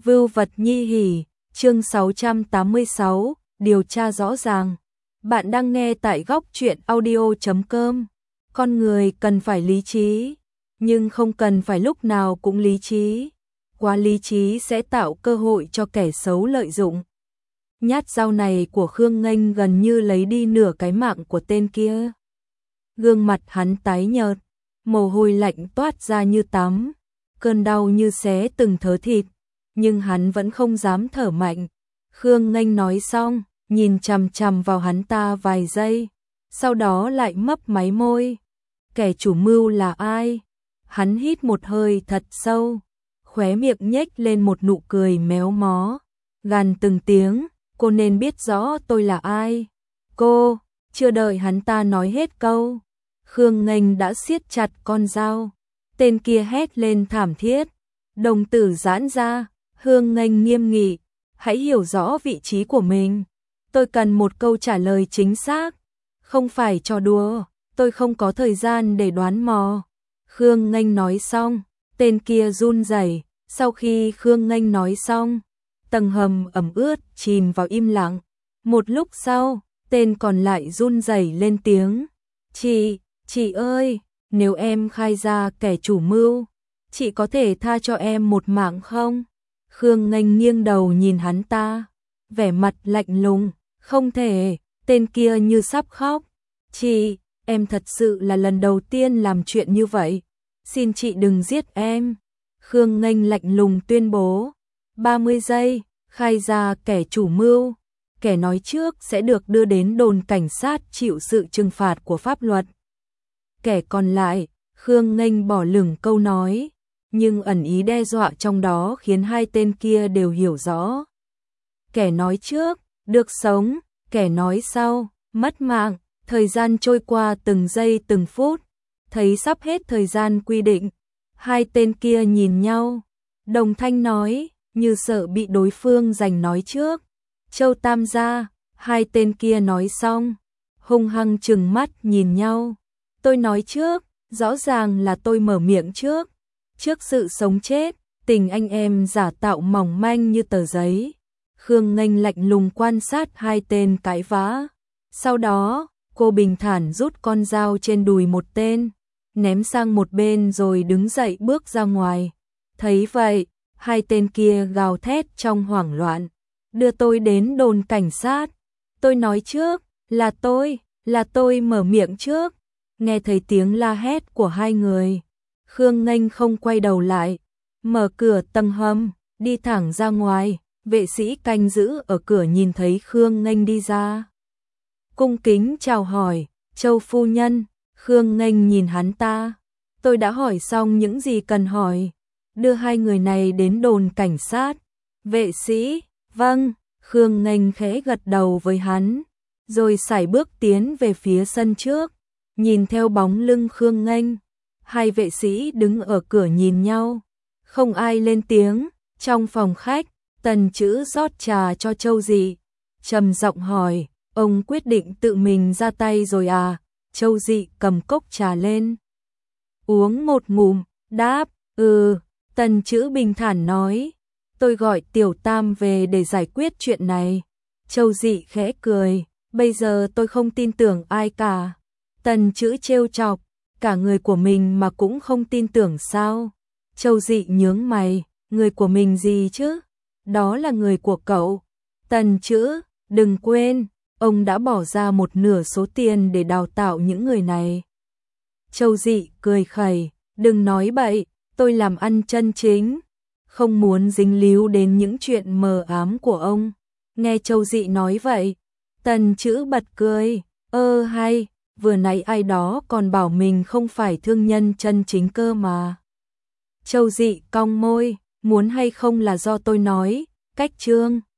Vưu vật nhi hỉ, chương 686, điều tra rõ ràng. Bạn đang nghe tại góc truyện audio.com. Con người cần phải lý trí, nhưng không cần phải lúc nào cũng lý trí. Quá lý trí sẽ tạo cơ hội cho kẻ xấu lợi dụng. Nhát dao này của Khương Nghênh gần như lấy đi nửa cái mạng của tên kia. Gương mặt hắn tái nhợt, mồ hôi lạnh toát ra như tắm, cơn đau như xé từng thớ thịt, nhưng hắn vẫn không dám thở mạnh. Khương Nghênh nói xong, nhìn chằm chằm vào hắn ta vài giây, sau đó lại mấp máy môi. Kẻ chủ mưu là ai? Hắn hít một hơi thật sâu, khóe miệng nhếch lên một nụ cười méo mó, gằn từng tiếng, cô nên biết rõ tôi là ai. Cô, chưa đợi hắn ta nói hết câu, Khương Nghênh đã siết chặt con dao. Tên kia hét lên thảm thiết, đồng tử giãn ra. Khương Nghênh nghiêm nghị, hãy hiểu rõ vị trí của mình. Tôi cần một câu trả lời chính xác, không phải trò đùa, tôi không có thời gian để đoán mò. Khương Nghênh nói xong, tên kia run rẩy. Sau khi Khương Nghênh nói xong, tầng hầm ẩm ướt chìm vào im lặng. Một lúc sau, tên còn lại run rẩy lên tiếng. Chị ơi, nếu em khai ra kẻ chủ mưu, chị có thể tha cho em một mạng không? Khương Nghênh nghiêng đầu nhìn hắn ta, vẻ mặt lạnh lùng. Không thể, tên kia như sắp khóc. Chị, em thật sự là lần đầu tiên làm chuyện như vậy. Xin chị đừng giết em. Khương Nghênh lạnh lùng tuyên bố. 30 giây, khai ra kẻ chủ mưu. Kẻ nói trước sẽ được đưa đến đồn cảnh sát chịu sự trừng phạt của pháp luật. Kẻ còn lại, Khương Nghênh bỏ lửng câu nói, nhưng ẩn ý đe dọa trong đó khiến hai tên kia đều hiểu rõ. Kẻ nói trước, được sống, kẻ nói sau, mất mạng. Thời gian trôi qua từng giây từng phút, thấy sắp hết thời gian quy định. Hai tên kia nhìn nhau, đồng thanh nói, như sợ bị đối phương giành nói trước. Châu Tam gia, hai tên kia nói xong, hung hăng trừng mắt nhìn nhau. Tôi nói trước, rõ ràng là tôi mở miệng trước. Trước sự sống chết, tình anh em giả tạo mỏng manh như tờ giấy. Khương Nghênh lạnh lùng quan sát hai tên cãi vã. Sau đó, cô bình thản rút con dao trên đùi một tên, ném sang một bên rồi đứng dậy bước ra ngoài. Thấy vậy, hai tên kia gào thét trong hoảng loạn. Đưa tôi đến đồn cảnh sát. Tôi nói trước, là tôi mở miệng trước. Nghe thấy tiếng la hét của hai người, Khương Nghênh không quay đầu lại, mở cửa tầng hầm, đi thẳng ra ngoài. Vệ sĩ canh giữ ở cửa nhìn thấy Khương Nghênh đi ra, cung kính chào hỏi. Châu phu nhân. Khương Nghênh nhìn hắn ta. Tôi đã hỏi xong những gì cần hỏi, đưa hai người này đến đồn cảnh sát. Vệ sĩ, vâng. Khương Nghênh khẽ gật đầu với hắn, rồi sải bước tiến về phía sân trước. Nhìn theo bóng lưng Khương Nghênh, hai vệ sĩ đứng ở cửa nhìn nhau, không ai lên tiếng. Trong phòng khách, Tần Chữ rót trà cho Châu Dị, trầm giọng hỏi, ông quyết định tự mình ra tay rồi à? Châu Dị cầm cốc trà lên, uống một ngụm, đáp, Tần Chữ bình thản nói, tôi gọi Tiểu Tam về để giải quyết chuyện này. Châu Dị khẽ cười, bây giờ tôi không tin tưởng ai cả. Tần Chữ trêu chọc, cả người của mình mà cũng không tin tưởng sao? Châu Dị nhướng mày, người của mình gì chứ? Đó là người của cậu. Tần Chữ, đừng quên, ông đã bỏ ra một nửa số tiền để đào tạo những người này. Châu Dị cười khẩy, đừng nói bậy, tôi làm ăn chân chính, không muốn dính líu đến những chuyện mờ ám của ông. Nghe Châu Dị nói vậy, Tần Chữ bật cười, hay, vừa nãy ai đó còn bảo mình không phải thương nhân chân chính cơ mà. Châu Dị cong môi, muốn hay không là do tôi nói, cách trương.